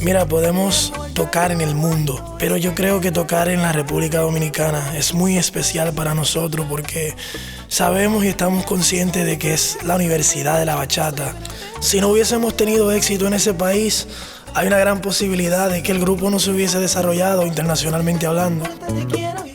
Mira, podemos tocar en el mundo, pero yo creo que tocar en la República Dominicana es muy especial para nosotros porque sabemos y estamos conscientes de que es la universidad de la bachata. Si no hubiésemos tenido éxito en ese país, hay una gran posibilidad de que el grupo no se hubiese desarrollado internacionalmente hablando.